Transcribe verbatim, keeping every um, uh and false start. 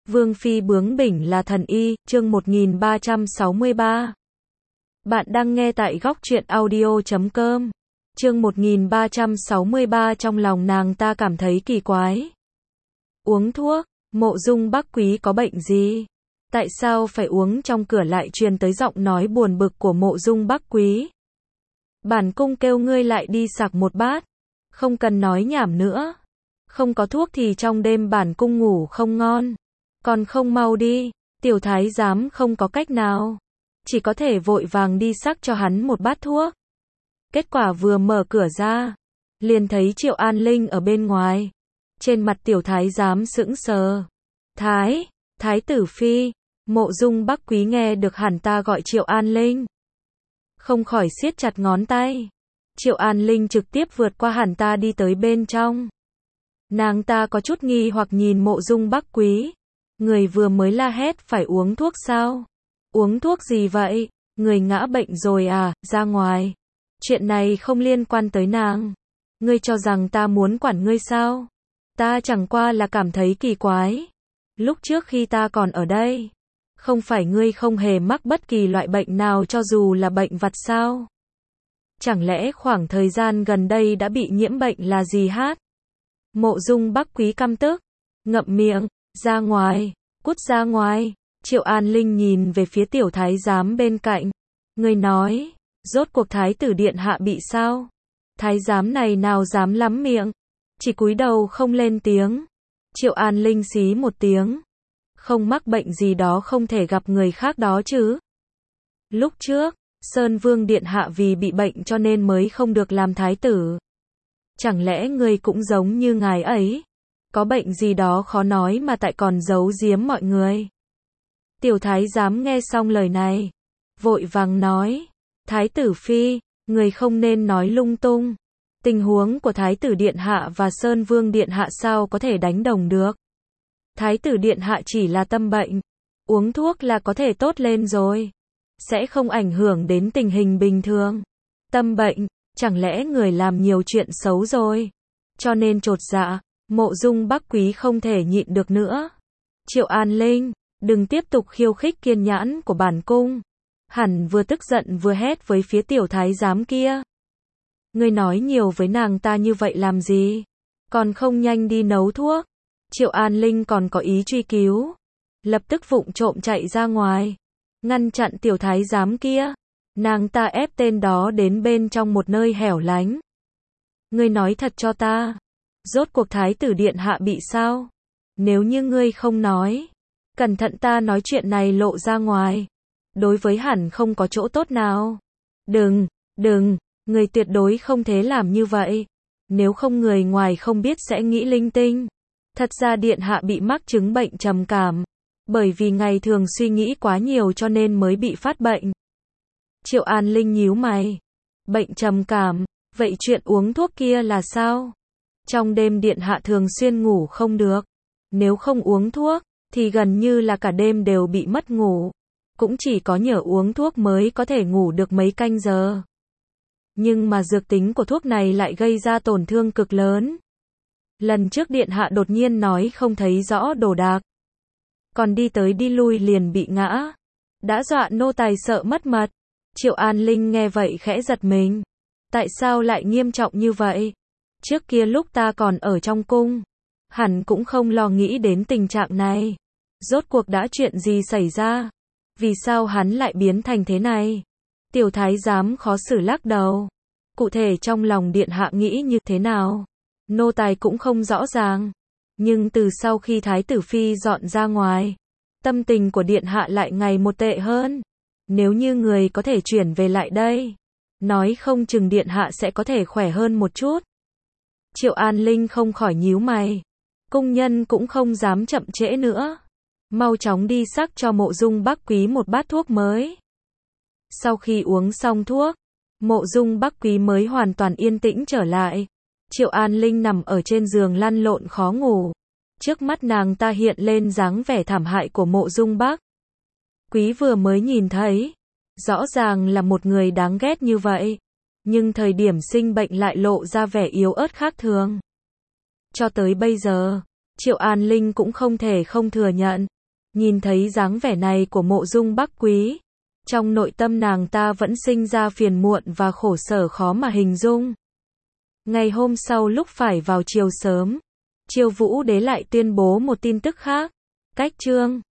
Vương phi bướng bỉnh là thần y, chương một nghìn ba trăm sáu mươi ba. Bạn đang nghe tại góc truyện audio chấm com. Chương một nghìn ba trăm sáu mươi ba. Trong lòng nàng ta cảm thấy kỳ quái. Uống thuốc, Mộ Dung Bắc Quý có bệnh gì? Tại sao phải uống? Trong cửa lại truyền tới giọng nói buồn bực của Mộ Dung Bắc Quý. Bản cung kêu ngươi lại đi sạc một bát. Không cần nói nhảm nữa. Không có thuốc thì trong đêm bản cung ngủ không ngon. Còn không mau đi. Tiểu thái giám không có cách nào. Chỉ có thể vội vàng đi sắc cho hắn một bát thuốc. Kết quả vừa mở cửa ra, liền thấy Triệu An Linh ở bên ngoài. Trên mặt tiểu thái giám sững sờ. Thái, thái tử phi. Mộ Dung Bắc Quý nghe được hẳn ta gọi Triệu An Linh, không khỏi siết chặt ngón tay. Triệu An Linh trực tiếp vượt qua hẳn ta đi tới bên trong. Nàng ta có chút nghi hoặc nhìn Mộ Dung Bắc Quý. Người vừa mới la hét phải uống thuốc sao? Uống thuốc gì vậy? Người ngã bệnh rồi à? Ra ngoài. Chuyện này không liên quan tới nàng. Ngươi cho rằng ta muốn quản ngươi sao? Ta chẳng qua là cảm thấy kỳ quái. Lúc trước khi ta còn ở đây, không phải ngươi không hề mắc bất kỳ loại bệnh nào cho dù là bệnh vặt sao? Chẳng lẽ khoảng thời gian gần đây đã bị nhiễm bệnh là gì hát? Mộ Dung Bắc Quý căm tức, ngậm miệng, ra ngoài, cút ra ngoài. Triệu An Linh nhìn về phía tiểu thái giám bên cạnh. Người nói, rốt cuộc thái tử điện hạ bị sao? Thái giám này nào dám lắm miệng, chỉ cúi đầu không lên tiếng. Triệu An Linh xí một tiếng. Không mắc bệnh gì đó không thể gặp người khác đó chứ. Lúc trước, Sơn Vương điện hạ vì bị bệnh cho nên mới không được làm thái tử. Chẳng lẽ ngươi cũng giống như ngài ấy? Có bệnh gì đó khó nói mà tại còn giấu giếm mọi người? Tiểu thái giám nghe xong lời này, vội vàng nói, thái tử phi, người không nên nói lung tung. Tình huống của thái tử điện hạ và Sơn Vương điện hạ sao có thể đánh đồng được? Thái tử điện hạ chỉ là tâm bệnh, uống thuốc là có thể tốt lên rồi, sẽ không ảnh hưởng đến tình hình bình thường. Tâm bệnh, chẳng lẽ người làm nhiều chuyện xấu rồi? Cho nên chột dạ, Mộ Dung Bắc Quý không thể nhịn được nữa. Triệu An Linh, đừng tiếp tục khiêu khích kiên nhẫn của bản cung. Hẳn vừa tức giận vừa hét với phía tiểu thái giám kia. Ngươi nói nhiều với nàng ta như vậy làm gì? Còn không nhanh đi nấu thuốc. Triệu An Linh còn có ý truy cứu, lập tức vụng trộm chạy ra ngoài, ngăn chặn tiểu thái giám kia. Nàng ta ép tên đó đến bên trong một nơi hẻo lánh. Ngươi nói thật cho ta, rốt cuộc thái tử điện hạ bị sao? Nếu như ngươi không nói, cẩn thận ta nói chuyện này lộ ra ngoài, đối với hẳn không có chỗ tốt nào. Đừng, đừng, người tuyệt đối không thể làm như vậy. Nếu không người ngoài không biết sẽ nghĩ linh tinh. Thật ra điện hạ bị mắc chứng bệnh trầm cảm, bởi vì ngày thường suy nghĩ quá nhiều cho nên mới bị phát bệnh. Triệu An Linh nhíu mày. Bệnh trầm cảm, vậy chuyện uống thuốc kia là sao? Trong đêm điện hạ thường xuyên ngủ không được. Nếu không uống thuốc, thì gần như là cả đêm đều bị mất ngủ. Cũng chỉ có nhờ uống thuốc mới có thể ngủ được mấy canh giờ. Nhưng mà dược tính của thuốc này lại gây ra tổn thương cực lớn. Lần trước điện hạ đột nhiên nói không thấy rõ đồ đạc, còn đi tới đi lui liền bị ngã, đã dọa nô tài sợ mất mật. Triệu An Linh nghe vậy khẽ giật mình. Tại sao lại nghiêm trọng như vậy? Trước kia lúc ta còn ở trong cung, hẳn cũng không lo nghĩ đến tình trạng này. Rốt cuộc đã chuyện gì xảy ra? Vì sao hắn lại biến thành thế này? Tiểu thái giám khó xử lắc đầu. Cụ thể trong lòng điện hạ nghĩ như thế nào, nô tài cũng không rõ ràng. Nhưng từ sau khi thái tử phi dọn ra ngoài, tâm tình của điện hạ lại ngày một tệ hơn. Nếu như người có thể chuyển về lại đây, nói không chừng điện hạ sẽ có thể khỏe hơn một chút. Triệu An Linh không khỏi nhíu mày. Cung nhân cũng không dám chậm trễ nữa, mau chóng đi sắc cho Mộ Dung Bắc Quý một bát thuốc mới. Sau khi uống xong thuốc, Mộ Dung Bắc Quý mới hoàn toàn yên tĩnh trở lại. Triệu An Linh nằm ở trên giường lăn lộn khó ngủ. Trước mắt nàng ta hiện lên dáng vẻ thảm hại của Mộ Dung Bắc Quý vừa mới nhìn thấy. Rõ ràng là một người đáng ghét như vậy, nhưng thời điểm sinh bệnh lại lộ ra vẻ yếu ớt khác thường. Cho tới bây giờ, Triệu An Linh cũng không thể không thừa nhận, Nhìn thấy dáng vẻ này của Mộ Dung Bắc Quý, trong nội tâm nàng ta vẫn sinh ra phiền muộn và khổ sở khó mà hình dung. Ngày hôm sau lúc phải vào chiều sớm, Chiêu Vũ Đế lại tuyên bố một tin tức khác. Cách chương